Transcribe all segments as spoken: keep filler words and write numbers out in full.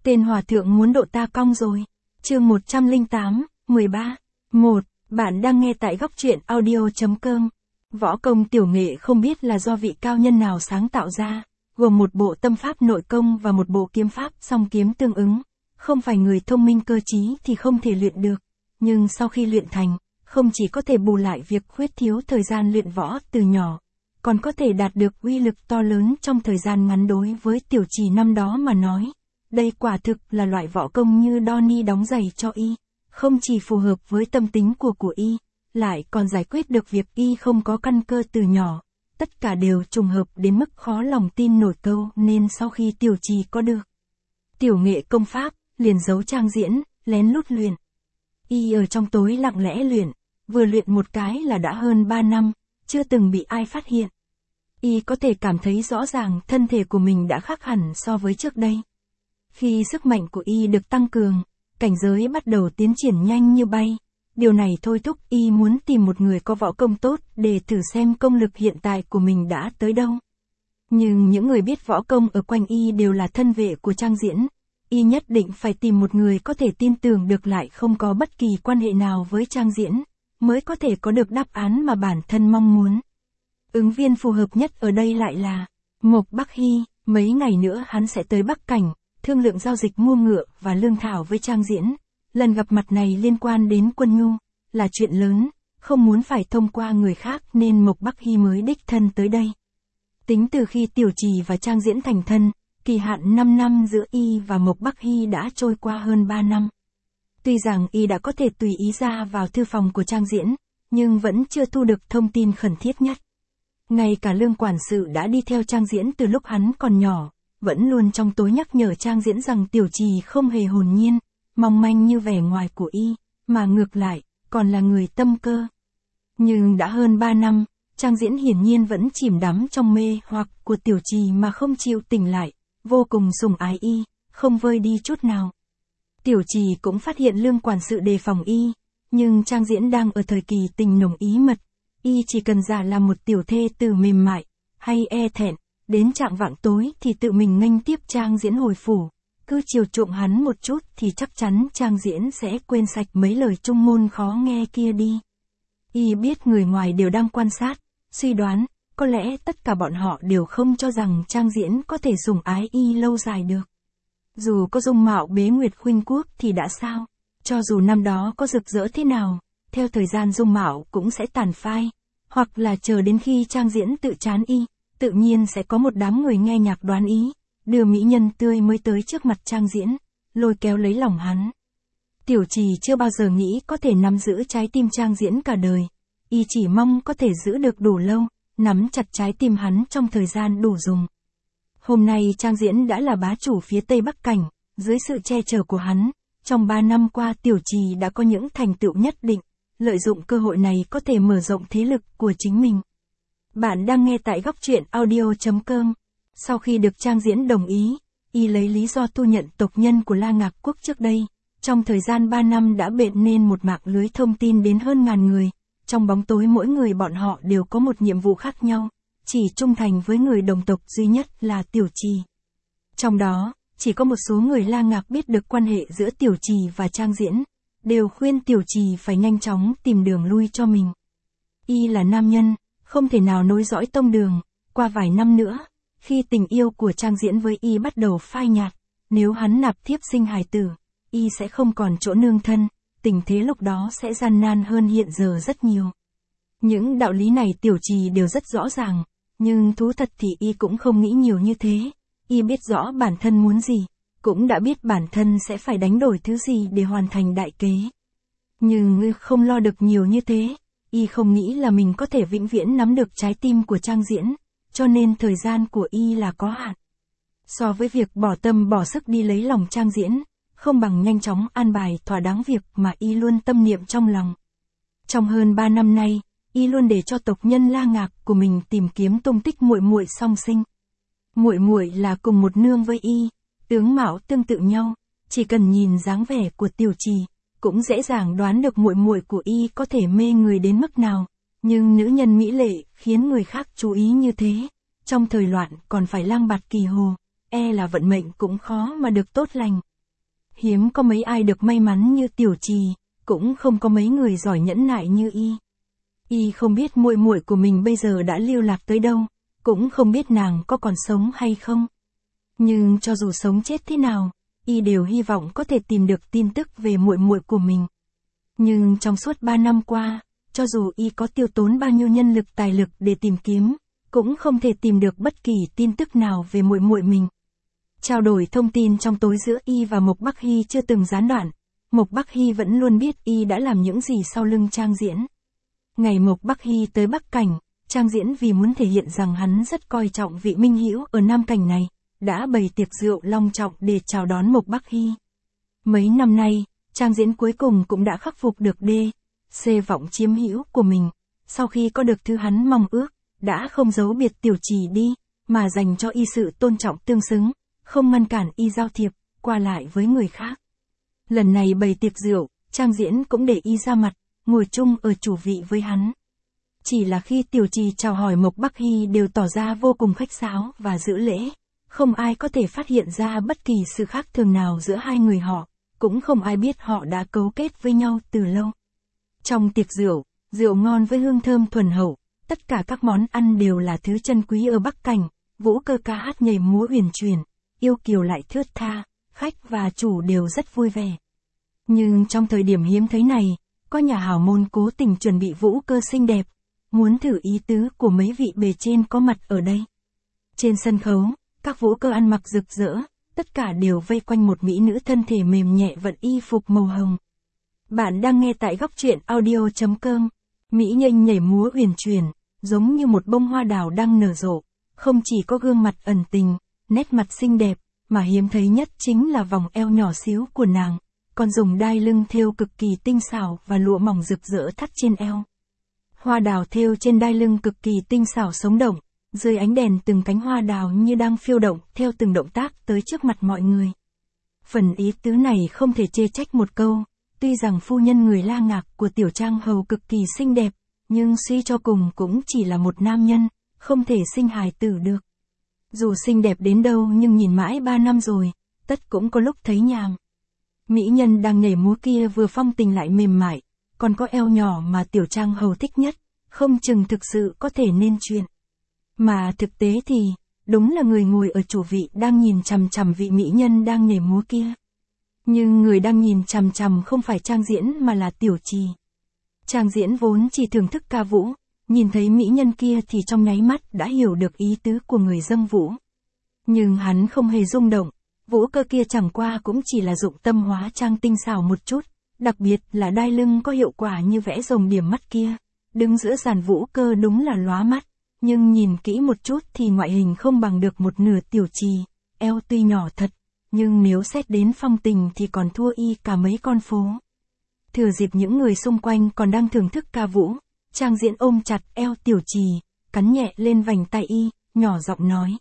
Tên hòa thượng muốn độ ta cong rồi. Chương một trăm lẻ tám, mười ba. một. Bạn đang nghe tại góc truyện audio chấm com. Võ công tiểu nghệ không biết là do vị cao nhân nào sáng tạo ra, gồm một bộ tâm pháp nội công và một bộ kiếm pháp song kiếm tương ứng. Không phải người thông minh cơ trí thì không thể luyện được, nhưng sau khi luyện thành, không chỉ có thể bù lại việc khuyết thiếu thời gian luyện võ từ nhỏ, còn có thể đạt được uy lực to lớn trong thời gian ngắn. Đối với tiểu trì năm đó mà nói, đây quả thực là loại võ công như Donnie đóng giày cho y, không chỉ phù hợp với tâm tính của của y, lại còn giải quyết được việc y không có căn cơ từ nhỏ. Tất cả đều trùng hợp đến mức khó lòng tin nổi câu nên sau khi tiểu trì có được tiểu nghệ công pháp, liền giấu Trang Diễn, lén lút luyện. Y ở trong tối lặng lẽ luyện, vừa luyện một cái là đã hơn ba năm, chưa từng bị ai phát hiện. Y có thể cảm thấy rõ ràng thân thể của mình đã khác hẳn so với trước đây. Khi sức mạnh của y được tăng cường, cảnh giới bắt đầu tiến triển nhanh như bay. Điều này thôi thúc y muốn tìm một người có võ công tốt để thử xem công lực hiện tại của mình đã tới đâu. Nhưng những người biết võ công ở quanh y đều là thân vệ của Trang Diễn. Y nhất định phải tìm một người có thể tin tưởng được lại không có bất kỳ quan hệ nào với Trang Diễn, mới có thể có được đáp án mà bản thân mong muốn. Ứng viên phù hợp nhất ở đây lại là Mộc Bắc Hy. Mấy ngày nữa hắn sẽ tới Bắc Cảnh, thương lượng giao dịch mua ngựa và lương thảo với Trang Diễn. Lần gặp mặt này liên quan đến Quân Nhu, là chuyện lớn, không muốn phải thông qua người khác nên Mộc Bắc Hy mới đích thân tới đây. Tính từ khi tiểu trì và Trang Diễn thành thân, kỳ hạn năm năm giữa y và Mộc Bắc Hy đã trôi qua hơn ba năm. Tuy rằng y đã có thể tùy ý ra vào thư phòng của Trang Diễn, nhưng vẫn chưa thu được thông tin khẩn thiết nhất. Ngay cả Lương quản sự đã đi theo Trang Diễn từ lúc hắn còn nhỏ, vẫn luôn trong tối nhắc nhở Trang Diễn rằng tiểu trì không hề hồn nhiên, mong manh như vẻ ngoài của y, mà ngược lại, còn là người tâm cơ. Nhưng đã hơn ba năm, Trang Diễn hiển nhiên vẫn chìm đắm trong mê hoặc của tiểu trì mà không chịu tỉnh lại, vô cùng sủng ái y, không vơi đi chút nào. Tiểu trì cũng phát hiện Lương quản sự đề phòng y, nhưng Trang Diễn đang ở thời kỳ tình nồng ý mật, y chỉ cần giả làm một tiểu thê tử mềm mại, hay e thẹn, đến trạng vạng tối thì tự mình nghênh tiếp Trang Diễn hồi phủ, cứ chiều chuộng hắn một chút thì chắc chắn Trang Diễn sẽ quên sạch mấy lời trung ngôn khó nghe kia đi. Y biết người ngoài đều đang quan sát, suy đoán, có lẽ tất cả bọn họ đều không cho rằng Trang Diễn có thể sủng ái y lâu dài được. Dù có dung mạo bế nguyệt khuynh quốc thì đã sao, cho dù năm đó có rực rỡ thế nào, theo thời gian dung mạo cũng sẽ tàn phai, hoặc là chờ đến khi Trang Diễn tự chán y, tự nhiên sẽ có một đám người nghe nhạc đoán ý, đưa mỹ nhân tươi mới tới trước mặt Trang Diễn, lôi kéo lấy lòng hắn. Tiểu trì chưa bao giờ nghĩ có thể nắm giữ trái tim Trang Diễn cả đời, y chỉ mong có thể giữ được đủ lâu, nắm chặt trái tim hắn trong thời gian đủ dùng. Hôm nay Trang Diễn đã là bá chủ phía Tây Bắc Cảnh, dưới sự che chở của hắn, trong ba năm qua tiểu trì đã có những thành tựu nhất định, lợi dụng cơ hội này có thể mở rộng thế lực của chính mình. Bạn đang nghe tại góc truyện audio chấm com. Sau khi được Trang Diễn đồng ý, y lấy lý do thu nhận tộc nhân của La Ngạc Quốc trước đây, trong thời gian ba năm đã bện nên một mạng lưới thông tin đến hơn ngàn người, trong bóng tối mỗi người bọn họ đều có một nhiệm vụ khác nhau, chỉ trung thành với người đồng tộc duy nhất là tiểu trì. Trong đó, chỉ có một số người La Ngạc biết được quan hệ giữa tiểu trì và Trang Diễn, đều khuyên tiểu trì phải nhanh chóng tìm đường lui cho mình. Y là nam nhân, không thể nào nối dõi tông đường, qua vài năm nữa, khi tình yêu của Trang Diễn với y bắt đầu phai nhạt, nếu hắn nạp thiếp sinh hài tử, y sẽ không còn chỗ nương thân, tình thế lúc đó sẽ gian nan hơn hiện giờ rất nhiều. Những đạo lý này tiểu trì đều rất rõ ràng, nhưng thú thật thì y cũng không nghĩ nhiều như thế, y biết rõ bản thân muốn gì, cũng đã biết bản thân sẽ phải đánh đổi thứ gì để hoàn thành đại kế. Nhưng không lo được nhiều như thế, y không nghĩ là mình có thể vĩnh viễn nắm được trái tim của Trang Diễn, cho nên thời gian của y là có hạn. So với việc bỏ tâm bỏ sức đi lấy lòng Trang Diễn, không bằng nhanh chóng an bài thỏa đáng việc mà y luôn tâm niệm trong lòng. Trong hơn ba năm nay, y luôn để cho tộc nhân La Ngạc của mình tìm kiếm tung tích muội muội song sinh. Muội muội là cùng một nương với y, tướng mạo tương tự nhau, chỉ cần nhìn dáng vẻ của tiểu trì, cũng dễ dàng đoán được muội muội của y có thể mê người đến mức nào. Nhưng nữ nhân mỹ lệ khiến người khác chú ý như thế, trong thời loạn còn phải lang bạt kỳ hồ, e là vận mệnh cũng khó mà được tốt lành. Hiếm có mấy ai được may mắn như Tiểu Trì, cũng không có mấy người giỏi nhẫn nại như y. Y không biết muội muội của mình bây giờ đã lưu lạc tới đâu, cũng không biết nàng có còn sống hay không. Nhưng cho dù sống chết thế nào, y đều hy vọng có thể tìm được tin tức về muội muội của mình. Nhưng trong suốt ba năm qua, cho dù y có tiêu tốn bao nhiêu nhân lực tài lực để tìm kiếm, cũng không thể tìm được bất kỳ tin tức nào về muội muội mình. Trao đổi thông tin trong tối giữa y và Mộc Bắc Hy chưa từng gián đoạn. Mộc Bắc Hy vẫn luôn biết y đã làm những gì sau lưng Trang Diễn. Ngày Mộc Bắc Hy tới Bắc Cảnh, Trang Diễn vì muốn thể hiện rằng hắn rất coi trọng vị minh hữu ở Nam Cảnh này, đã bày tiệc rượu long trọng để chào đón Mộc Bắc Hy. Mấy năm nay, Trang Diễn cuối cùng cũng đã khắc phục được đê, xê vọng chiếm hữu của mình. Sau khi có được thứ hắn mong ước, đã không giấu biệt Tiểu Trì đi, mà dành cho y sự tôn trọng tương xứng, không ngăn cản y giao thiệp, qua lại với người khác. Lần này bày tiệc rượu, Trang Diễn cũng để y ra mặt, ngồi chung ở chủ vị với hắn. Chỉ là khi Tiểu Trì chào hỏi Mộc Bắc Hy đều tỏ ra vô cùng khách sáo và giữ lễ, không ai có thể phát hiện ra bất kỳ sự khác thường nào giữa hai người họ, cũng không ai biết họ đã cấu kết với nhau từ lâu. Trong tiệc rượu, rượu ngon với hương thơm thuần hậu, tất cả các món ăn đều là thứ chân quý ở Bắc Cảnh, vũ cơ ca hát nhảy múa huyền chuyển, yêu kiều lại thướt tha, khách và chủ đều rất vui vẻ. Nhưng trong thời điểm hiếm thấy này, có nhà hảo môn cố tình chuẩn bị vũ cơ xinh đẹp, muốn thử ý tứ của mấy vị bề trên có mặt ở đây. Trên sân khấu, các vũ cơ ăn mặc rực rỡ, tất cả đều vây quanh một mỹ nữ thân thể mềm nhẹ vận y phục màu hồng. Bạn đang nghe tại góc truyện audio chấm com. Mỹ nhân nhảy múa huyền chuyển, giống như một bông hoa đào đang nở rộ, không chỉ có gương mặt ẩn tình, nét mặt xinh đẹp, mà hiếm thấy nhất chính là vòng eo nhỏ xíu của nàng, còn dùng đai lưng thêu cực kỳ tinh xảo và lụa mỏng rực rỡ thắt trên eo. Hoa đào thêu trên đai lưng cực kỳ tinh xảo sống động, dưới ánh đèn từng cánh hoa đào như đang phiêu động theo từng động tác tới trước mặt mọi người. Phần ý tứ này không thể chê trách một câu, tuy rằng phu nhân người La Ngạc của Tiểu Trang hầu cực kỳ xinh đẹp, nhưng suy cho cùng cũng chỉ là một nam nhân, không thể sinh hài tử được. Dù xinh đẹp đến đâu nhưng nhìn mãi ba năm rồi, tất cũng có lúc thấy nhàm. Mỹ nhân đang nhảy múa kia vừa phong tình lại mềm mại, còn có eo nhỏ mà Tiểu Trang hầu thích nhất, không chừng thực sự có thể nên chuyện. Mà thực tế thì, đúng là người ngồi ở chủ vị đang nhìn chằm chằm vị mỹ nhân đang nhảy múa kia. Nhưng người đang nhìn chằm chằm không phải Trang Diễn mà là Tiểu Trì. Trang Diễn vốn chỉ thưởng thức ca vũ, nhìn thấy mỹ nhân kia thì trong nháy mắt đã hiểu được ý tứ của người dâng vũ. Nhưng hắn không hề rung động, vũ cơ kia chẳng qua cũng chỉ là dụng tâm hóa trang tinh xảo một chút, đặc biệt là đai lưng có hiệu quả như vẽ rồng điểm mắt kia, đứng giữa dàn vũ cơ đúng là lóa mắt, nhưng nhìn kỹ một chút thì ngoại hình không bằng được một nửa Tiểu Trì, eo tuy nhỏ thật, nhưng nếu xét đến phong tình thì còn thua y cả mấy con phố. Thừa dịp những người xung quanh còn đang thưởng thức ca vũ, Trang Diễn ôm chặt eo Tiểu Trì, cắn nhẹ lên vành tay y, nhỏ giọng nói.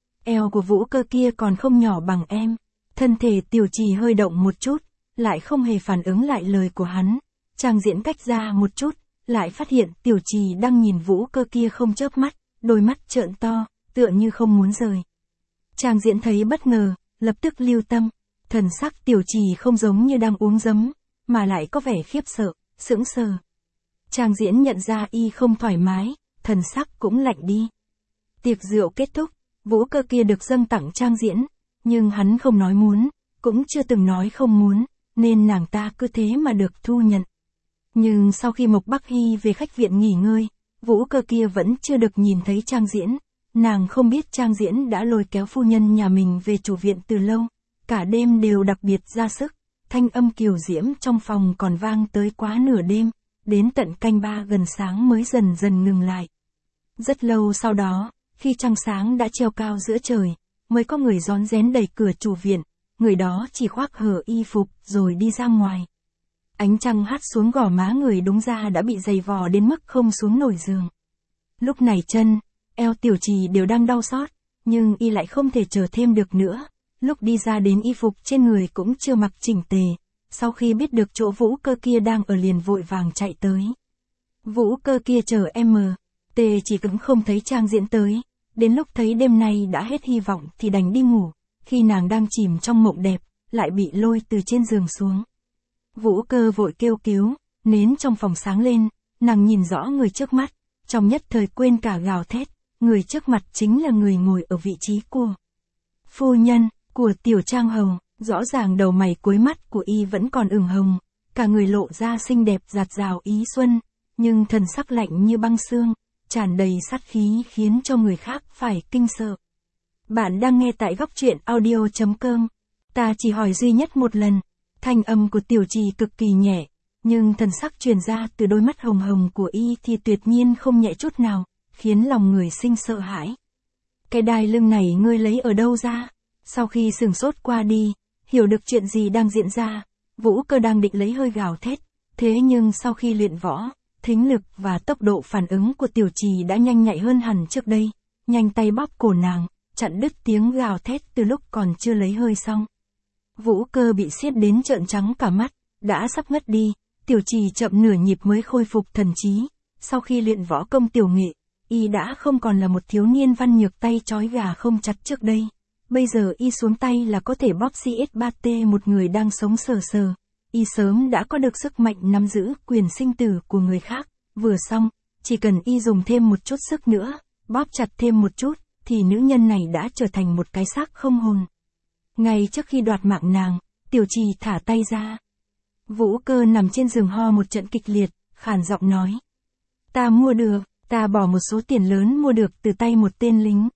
Eo của vũ cơ kia còn không nhỏ bằng em. Thân thể Tiểu Trì hơi động một chút, lại không hề phản ứng lại lời của hắn. Trang Diễn cách ra một chút, lại phát hiện Tiểu Trì đang nhìn vũ cơ kia không chớp mắt, đôi mắt trợn to, tựa như không muốn rời. Trang Diễn thấy bất ngờ, lập tức lưu tâm, thần sắc Tiểu Trì không giống như đang uống giấm, mà lại có vẻ khiếp sợ, sững sờ. Trang Diễn nhận ra y không thoải mái, thần sắc cũng lạnh đi. Tiệc rượu kết thúc, vũ cơ kia được dâng tặng Trang Diễn, nhưng hắn không nói muốn, cũng chưa từng nói không muốn, nên nàng ta cứ thế mà được thu nhận. Nhưng sau khi Mộc Bắc Hy về khách viện nghỉ ngơi, vũ cơ kia vẫn chưa được nhìn thấy Trang Diễn. Nàng không biết Trang Diễn đã lôi kéo phu nhân nhà mình về chủ viện từ lâu, cả đêm đều đặc biệt ra sức, thanh âm kiều diễm trong phòng còn vang tới quá nửa đêm, đến tận canh ba gần sáng mới dần dần ngừng lại. Rất lâu sau đó, khi trăng sáng đã treo cao giữa trời, mới có người rón rén đẩy cửa chủ viện, người đó chỉ khoác hở y phục rồi đi ra ngoài. Ánh trăng hắt xuống gò má người đúng ra đã bị dày vò đến mức không xuống nổi giường. Lúc này chân, eo Tiểu Trì đều đang đau xót, nhưng y lại không thể chờ thêm được nữa. Lúc đi ra đến y phục trên người cũng chưa mặc chỉnh tề, sau khi biết được chỗ vũ cơ kia đang ở liền vội vàng chạy tới. Vũ cơ kia chờ em mờ, tề chỉ cũng không thấy Trang Diễn tới, đến lúc thấy đêm nay đã hết hy vọng thì đành đi ngủ, khi nàng đang chìm trong mộng đẹp, lại bị lôi từ trên giường xuống. Vũ Cơ vội kêu cứu, nến trong phòng sáng lên, nàng nhìn rõ người trước mắt, trong nhất thời quên cả gào thét, người trước mặt chính là người ngồi ở vị trí của phu nhân, của Tiểu Trang Hầu, rõ ràng đầu mày cuối mắt của y vẫn còn ửng hồng, cả người lộ ra xinh đẹp dạt dào ý xuân, nhưng thần sắc lạnh như băng xương, tràn đầy sát khí khiến cho người khác phải kinh sợ. Bạn đang nghe tại góc truyện audio chấm com. Ta chỉ hỏi duy nhất một lần. Thanh âm của Tiểu Trì cực kỳ nhẹ, nhưng thần sắc truyền ra từ đôi mắt hồng hồng của y thì tuyệt nhiên không nhẹ chút nào, khiến lòng người sinh sợ hãi. Cái đai lưng này ngươi lấy ở đâu ra? Sau khi sừng sốt qua đi, hiểu được chuyện gì đang diễn ra, Vũ Cơ đang định lấy hơi gào thét, thế nhưng sau khi luyện võ, thính lực và tốc độ phản ứng của Tiểu Trì đã nhanh nhạy hơn hẳn trước đây, nhanh tay bóp cổ nàng, chặn đứt tiếng gào thét từ lúc còn chưa lấy hơi xong. Vũ Cơ bị siết đến trợn trắng cả mắt, đã sắp ngất đi, Tiểu Trì chậm nửa nhịp mới khôi phục thần trí. Sau khi luyện võ công tiểu nghệ, y đã không còn là một thiếu niên văn nhược tay trói gà không chặt trước đây. Bây giờ y xuống tay là có thể bóp xê ét ba tê một người đang sống sờ sờ. Y sớm đã có được sức mạnh nắm giữ quyền sinh tử của người khác. Vừa xong, chỉ cần y dùng thêm một chút sức nữa, bóp chặt thêm một chút, thì nữ nhân này đã trở thành một cái xác không hồn. Ngay trước khi đoạt mạng nàng, Tiểu Trì thả tay ra. Vũ Cơ nằm trên giường ho một trận kịch liệt, khàn giọng nói. Ta mua được, ta bỏ một số tiền lớn mua được từ tay một tên lính.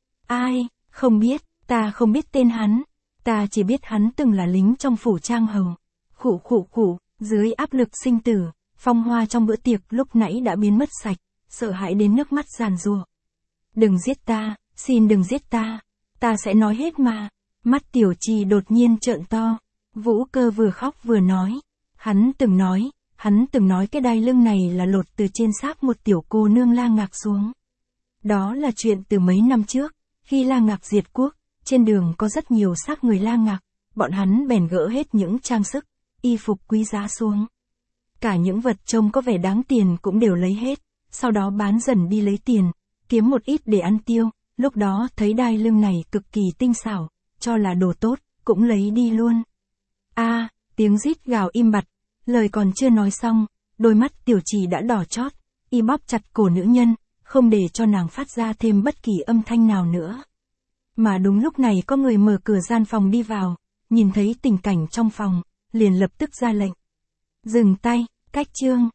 Ai, không biết, ta không biết tên hắn, ta chỉ biết hắn từng là lính trong phủ Trang Hầu. Khụ khụ khụ, dưới áp lực sinh tử, phong hoa trong bữa tiệc lúc nãy đã biến mất sạch, sợ hãi đến nước mắt giàn giụa. Đừng giết ta, xin đừng giết ta, ta sẽ nói hết mà. Mắt Tiểu Trì đột nhiên trợn to, Vũ Cơ vừa khóc vừa nói. Hắn từng nói, hắn từng nói cái đai lưng này là lột từ trên xác một tiểu cô nương La Ngạc xuống. Đó là chuyện từ mấy năm trước, khi La Ngạc diệt quốc, trên đường có rất nhiều xác người La Ngạc, bọn hắn bèn gỡ hết những trang sức, y phục quý giá xuống. Cả những vật trông có vẻ đáng tiền cũng đều lấy hết, sau đó bán dần đi lấy tiền, kiếm một ít để ăn tiêu, lúc đó thấy đai lưng này cực kỳ tinh xảo, cho là đồ tốt, cũng lấy đi luôn. A, à, tiếng rít gào im bặt, lời còn chưa nói xong, đôi mắt Tiểu Trì đã đỏ chót, y bóp chặt cổ nữ nhân, không để cho nàng phát ra thêm bất kỳ âm thanh nào nữa. Mà đúng lúc này có người mở cửa gian phòng đi vào, nhìn thấy tình cảnh trong phòng, liền lập tức ra lệnh. Dừng tay, cách chương.